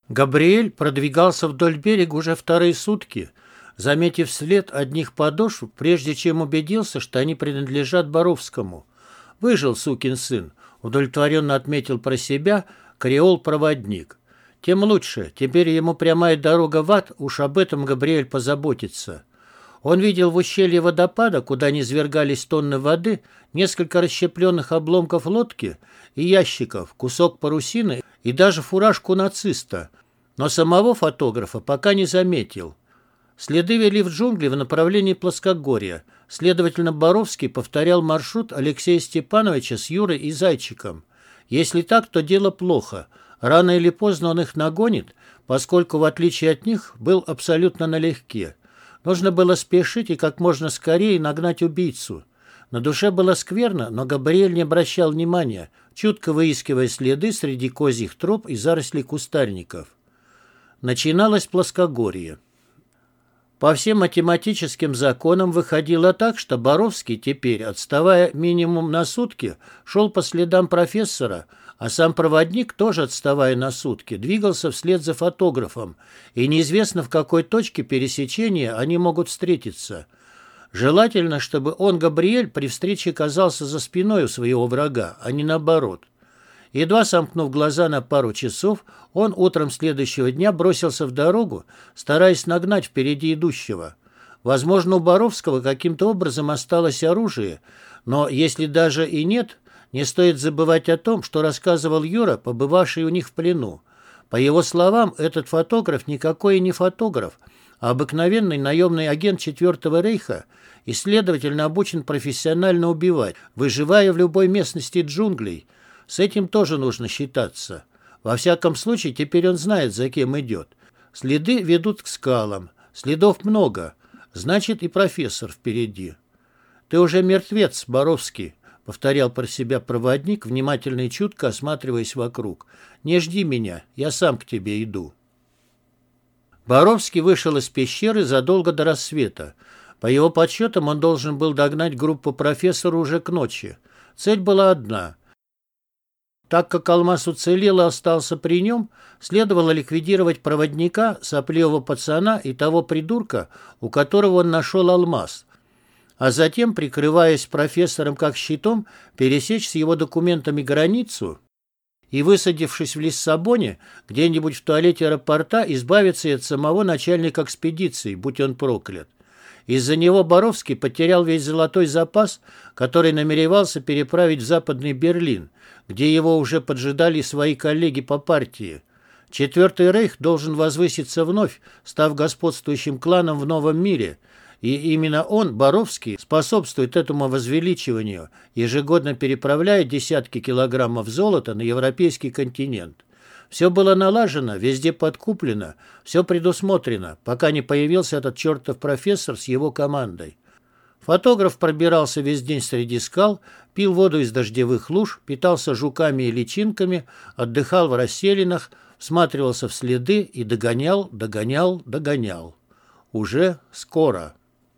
Габриэль продвигался вдоль берега уже вторые сутки, заметив след одних подошв, прежде чем убедился, что они принадлежат Боровскому. «Выжил, сукин сын», — удовлетворенно отметил про себя креол-проводник. «Тем лучше. Теперь ему прямая дорога в ад, уж об этом Габриэль позаботится». Он видел в ущелье водопада, куда низвергались тонны воды, несколько расщепленных обломков лодки и ящиков, кусок парусины и даже фуражку нациста, но самого фотографа пока не заметил. Следы вели в джунгли в направлении плоскогорья. Следовательно, Боровский повторял маршрут Алексея Степановича с Юрой и Зайчиком. Если так, то дело плохо. Рано или поздно он их нагонит, поскольку, в отличие от них, был абсолютно налегке. Нужно было спешить и как можно скорее нагнать убийцу. На душе было скверно, но Габриэль не обращал внимания, чутко выискивая следы среди козьих троп и зарослей кустарников. Начиналось плоскогорье. По всем математическим законам выходило так, что Боровский теперь, отставая минимум на сутки, шел по следам профессора, а сам проводник, тоже отставая на сутки, двигался вслед за фотографом, и неизвестно, в какой точке пересечения они могут встретиться. Желательно, чтобы он, Габриэль, при встрече оказался за спиной у своего врага, а не наоборот. Едва сомкнув глаза на пару часов, он утром следующего дня бросился в дорогу, стараясь нагнать впереди идущего. Возможно, у Боровского каким-то образом осталось оружие, но если даже и нет, не стоит забывать о том, что рассказывал Юра, побывавший у них в плену. По его словам, этот фотограф никакой и не фотограф, а обыкновенный наемный агент Четвертого рейха и, следовательно, обучен профессионально убивать, выживая в любой местности джунглей. С этим тоже нужно считаться. Во всяком случае, теперь он знает, за кем идет. Следы ведут к скалам. Следов много. Значит, и профессор впереди. «Ты уже мертвец, Боровский», — повторял про себя проводник, внимательно и чутко осматриваясь вокруг. «Не жди меня, я сам к тебе иду». Боровский вышел из пещеры задолго до рассвета. По его подсчетам, он должен был догнать группу профессора уже к ночи. Цель была одна. Так как алмаз уцелел и остался при нем, следовало ликвидировать проводника, сопливого пацана и того придурка, у которого он нашел алмаз, а затем, прикрываясь профессором как щитом, пересечь с его документами границу и, высадившись в Лиссабоне, где-нибудь в туалете аэропорта, избавиться и от самого начальника экспедиции, будь он проклят. Из-за него Боровский потерял весь золотой запас, который намеревался переправить в Западный Берлин, где его уже поджидали свои коллеги по партии. Четвертый рейх должен возвыситься вновь, став господствующим кланом в новом мире, и именно он, Боровский, способствует этому возвеличиванию, ежегодно переправляя десятки килограммов золота на европейский континент. Все было налажено, везде подкуплено, все предусмотрено, пока не появился этот чертов профессор с его командой. Фотограф пробирался весь день среди скал, пил воду из дождевых луж, питался жуками и личинками, отдыхал в расселинах, всматривался в следы и догонял. Уже скоро.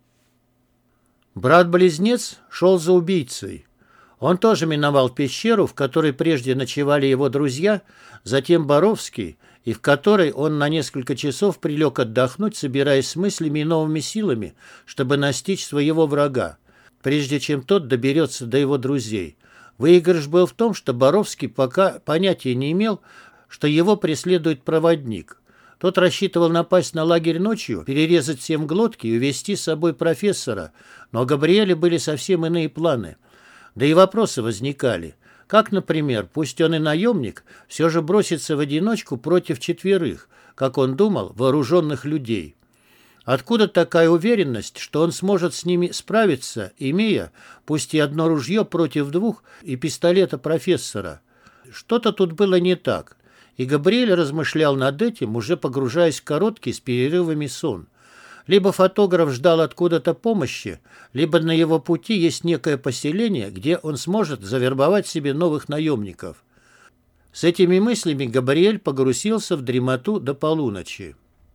Брат-близнец шел за убийцей. Он тоже миновал пещеру, в которой прежде ночевали его друзья, затем Боровский, и в которой он на несколько часов прилег отдохнуть, собираясь с мыслями и новыми силами, чтобы настичь своего врага, прежде чем тот доберется до его друзей. Выигрыш был в том, что Боровский пока понятия не имел, что его преследует проводник. Тот рассчитывал напасть на лагерь ночью, перерезать всем глотки и увезти с собой профессора, но у Габриэля были совсем иные планы. Да и вопросы возникали. Как, например, пусть он и наемник, все же бросится в одиночку против четверых, как он думал, вооруженных людей. Откуда такая уверенность, что он сможет с ними справиться, имея, пусть и одно ружье против двух, и пистолета профессора? Что-то тут было не так, и Габриэль размышлял над этим, уже погружаясь в короткий с перерывами сон. Либо фотограф ждал откуда-то помощи, либо на его пути есть некое поселение, где он сможет завербовать себе новых наемников. С этими мыслями Габриэль погрузился в дремоту до полуночи.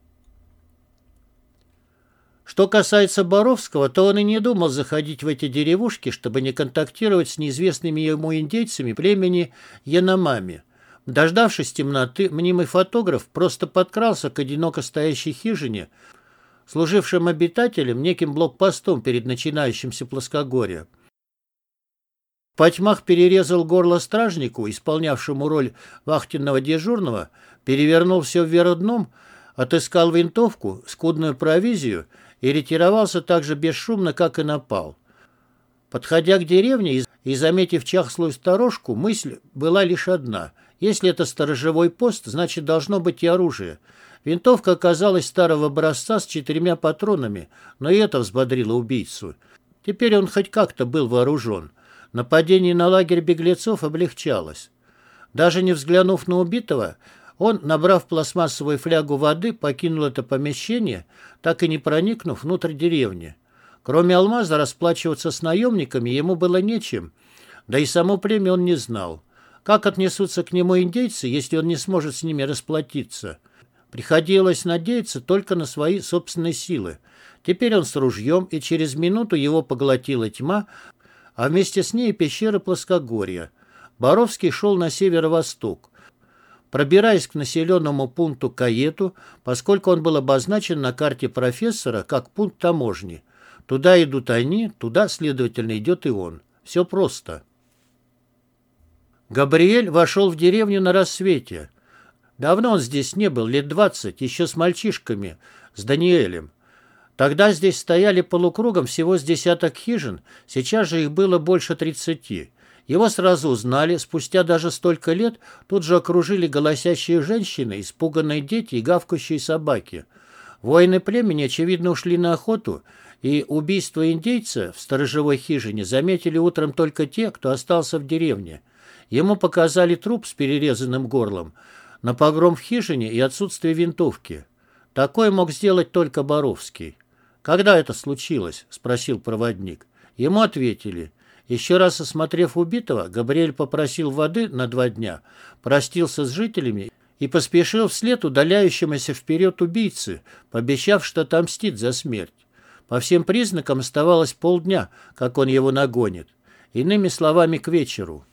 Что касается Боровского, то он и не думал заходить в эти деревушки, чтобы не контактировать с неизвестными ему индейцами племени Яномами. Дождавшись темноты, мнимый фотограф просто подкрался к одиноко стоящей хижине, служившим обитателям неким блокпостом перед начинающимся плоскогорьем. В потьмах перерезал горло стражнику, исполнявшему роль вахтенного дежурного, перевернул все вверх дном, отыскал винтовку, скудную провизию и ретировался так же бесшумно, как и напал. Подходя к деревне и заметив чахлую сторожку, мысль была лишь одна. Если это сторожевой пост, значит, должно быть и оружие. Винтовка оказалась старого образца с 4 патронами, но и это взбодрило убийцу. Теперь он хоть как-то был вооружен. Нападение на лагерь беглецов облегчалось. Даже не взглянув на убитого, он, набрав пластмассовую флягу воды, покинул это помещение, так и не проникнув внутрь деревни. Кроме алмаза расплачиваться с наемниками ему было нечем, да и само племя он не знал. Как отнесутся к нему индейцы, если он не сможет с ними расплатиться? Приходилось надеяться только на свои собственные силы. Теперь он с ружьем, и через минуту его поглотила тьма, а вместе с ней пещера плоскогорья. Боровский шел на северо-восток, пробираясь к населенному пункту Каету, поскольку он был обозначен на карте профессора как пункт таможни. Туда идут они, туда, следовательно, идет и он. Все просто. Габриэль вошел в деревню на рассвете. Давно он здесь не был, лет 20, еще с мальчишками, с Даниэлем. Тогда здесь стояли полукругом всего с десяток хижин, сейчас же их было больше 30. Его сразу узнали, спустя даже столько лет тут же окружили голосящие женщины, испуганные дети и гавкающие собаки. Воины племени, очевидно, ушли на охоту, и убийство индейца в сторожевой хижине заметили утром только те, кто остался в деревне. Ему показали труп с перерезанным горлом, на погром в хижине и отсутствие винтовки. Такое мог сделать только Боровский. «Когда это случилось?» – спросил проводник. Ему ответили. Еще раз осмотрев убитого, Габриэль попросил воды на 2 дня, простился с жителями и поспешил вслед удаляющемуся вперед убийце, пообещав, что отомстит за смерть. По всем признакам оставалось полдня, как он его нагонит. Иными словами, к вечеру.